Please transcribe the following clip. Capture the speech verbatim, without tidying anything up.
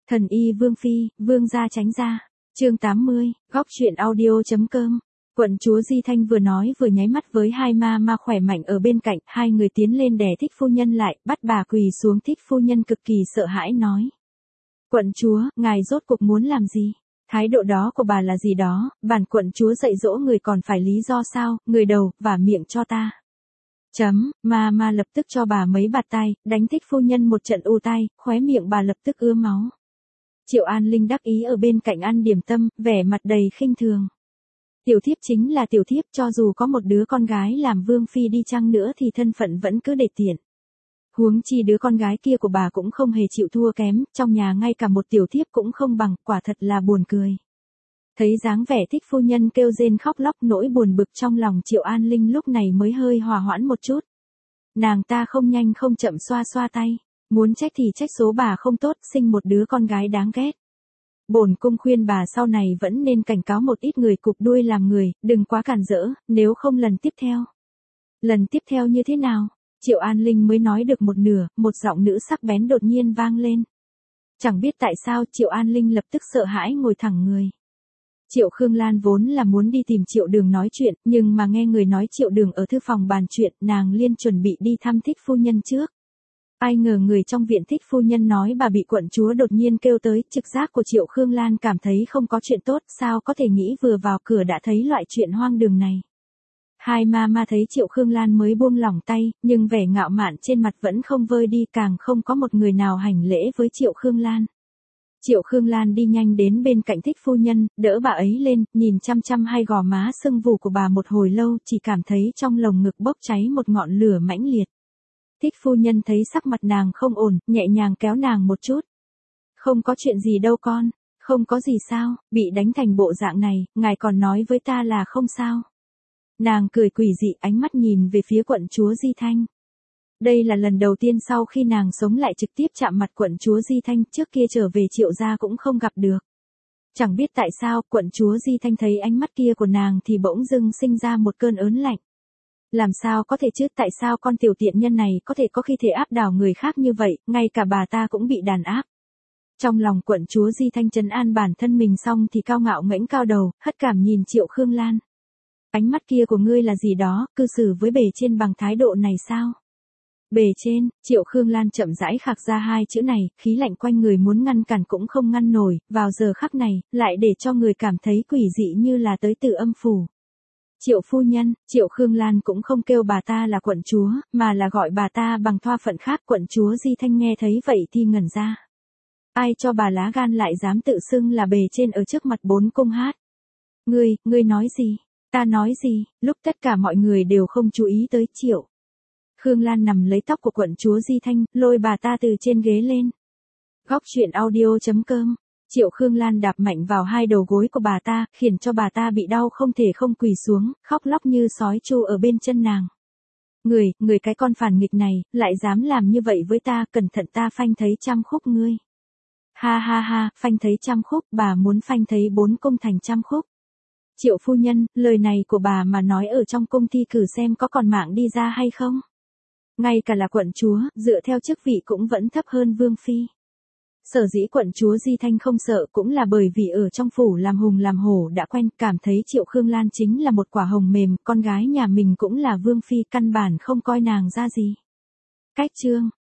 Thần y Vương Phi, Vương gia tránh ra. Chương tám mươi, góc truyện audio.com. Quận chúa Di Thanh vừa nói vừa nháy mắt với hai ma ma khỏe mạnh ở bên cạnh, hai người tiến lên đè Thích phu nhân lại, bắt bà quỳ xuống. Thích phu nhân cực kỳ sợ hãi nói: "Quận chúa, ngài rốt cuộc muốn làm gì? Thái độ đó của bà là gì đó, bản quận chúa dạy dỗ người còn phải lý do sao, người đầu, vả miệng cho ta." Chấm, ma ma lập tức cho bà mấy bạt tay, đánh Thích phu nhân một trận u tai, khóe miệng bà lập tức ứa máu. Triệu An Linh đắc ý ở bên cạnh ăn điểm tâm, vẻ mặt đầy khinh thường. Tiểu thiếp chính là tiểu thiếp, cho dù có một đứa con gái làm vương phi đi chăng nữa thì thân phận vẫn cứ để tiện. Huống chi đứa con gái kia của bà cũng không hề chịu thua kém, trong nhà ngay cả một tiểu thiếp cũng không bằng, quả thật là buồn cười. Thấy dáng vẻ Thích phu nhân kêu rên khóc lóc, nỗi buồn bực trong lòng Triệu An Linh lúc này mới hơi hòa hoãn một chút. Nàng ta không nhanh không chậm xoa xoa tay, muốn trách thì trách số bà không tốt, sinh một đứa con gái đáng ghét. Bổn cung khuyên bà sau này vẫn nên cảnh cáo một ít người cụp đuôi làm người, đừng quá cản rỡ, nếu không lần tiếp theo. Lần tiếp theo như thế nào? Triệu An Linh mới nói được một nửa, một giọng nữ sắc bén đột nhiên vang lên. Chẳng biết tại sao Triệu An Linh lập tức sợ hãi ngồi thẳng người. Triệu Khương Lan vốn là muốn đi tìm Triệu Đường nói chuyện, nhưng mà nghe người nói Triệu Đường ở thư phòng bàn chuyện, nàng liên chuẩn bị đi thăm Thích phu nhân trước. Ai ngờ người trong viện Thích phu nhân nói bà bị quận chúa đột nhiên kêu tới, trực giác của Triệu Khương Lan cảm thấy không có chuyện tốt, sao có thể nghĩ vừa vào cửa đã thấy loại chuyện hoang đường này. Hai ma ma thấy Triệu Khương Lan mới buông lỏng tay, nhưng vẻ ngạo mạn trên mặt vẫn không vơi đi, càng không có một người nào hành lễ với Triệu Khương Lan. Triệu Khương Lan đi nhanh đến bên cạnh Thích phu nhân, đỡ bà ấy lên, nhìn chăm chăm hai gò má sưng vù của bà một hồi lâu, chỉ cảm thấy trong lồng ngực bốc cháy một ngọn lửa mãnh liệt. Thích phu nhân thấy sắc mặt nàng không ổn, nhẹ nhàng kéo nàng một chút. "Không có chuyện gì đâu con, không có gì sao, bị đánh thành bộ dạng này, ngài còn nói với ta là không sao." Nàng cười quỷ dị, ánh mắt nhìn về phía quận chúa Di Thanh. Đây là lần đầu tiên sau khi nàng sống lại trực tiếp chạm mặt quận chúa Di Thanh, trước kia trở về Triệu gia cũng không gặp được. Chẳng biết tại sao, quận chúa Di Thanh thấy ánh mắt kia của nàng thì bỗng dưng sinh ra một cơn ớn lạnh. Làm sao có thể chứ, tại sao con tiểu tiện nhân này có thể có khi thể áp đảo người khác như vậy, ngay cả bà ta cũng bị đàn áp. Trong lòng quận chúa Di Thanh trấn an bản thân mình xong thì cao ngạo ngẩng cao đầu, hất cảm nhìn Triệu Khương Lan. "Ánh mắt kia của ngươi là gì đó, cư xử với bề trên bằng thái độ này sao?" "Bề trên?" Triệu Khương Lan chậm rãi khạc ra hai chữ này, khí lạnh quanh người muốn ngăn cản cũng không ngăn nổi, vào giờ khắc này, lại để cho người cảm thấy quỷ dị như là tới từ âm phủ. "Triệu phu nhân." Triệu Khương Lan cũng không kêu bà ta là quận chúa, mà là gọi bà ta bằng thoa phận khác. Quận chúa Di Thanh nghe thấy vậy thì ngẩn ra. Ai cho bà lá gan lại dám tự xưng là bề trên ở trước mặt bốn cung hát? "Ngươi, ngươi nói gì? Ta nói gì?" Lúc tất cả mọi người đều không chú ý tới Triệu Khương Lan nằm lấy tóc của quận chúa Di Thanh, lôi bà ta từ trên ghế lên. Góc truyện audio.com. Triệu Khương Lan đạp mạnh vào hai đầu gối của bà ta, khiến cho bà ta bị đau không thể không quỳ xuống, khóc lóc như sói chu ở bên chân nàng. "Người, người cái con phản nghịch này, lại dám làm như vậy với ta, cẩn thận ta phanh thấy trăm khúc ngươi." "Ha ha ha, phanh thấy trăm khúc, bà muốn phanh thấy bốn cung thành trăm khúc." "Triệu phu nhân, lời này của bà mà nói ở trong cung thi cử xem có còn mạng đi ra hay không? Ngay cả là quận chúa, dựa theo chức vị cũng vẫn thấp hơn vương phi." Sở dĩ quận chúa Di Thanh không sợ cũng là bởi vì ở trong phủ làm hùng làm hổ đã quen, cảm thấy Triệu Khương Lan chính là một quả hồng mềm, con gái nhà mình cũng là vương phi, căn bản không coi nàng ra gì. Cách chương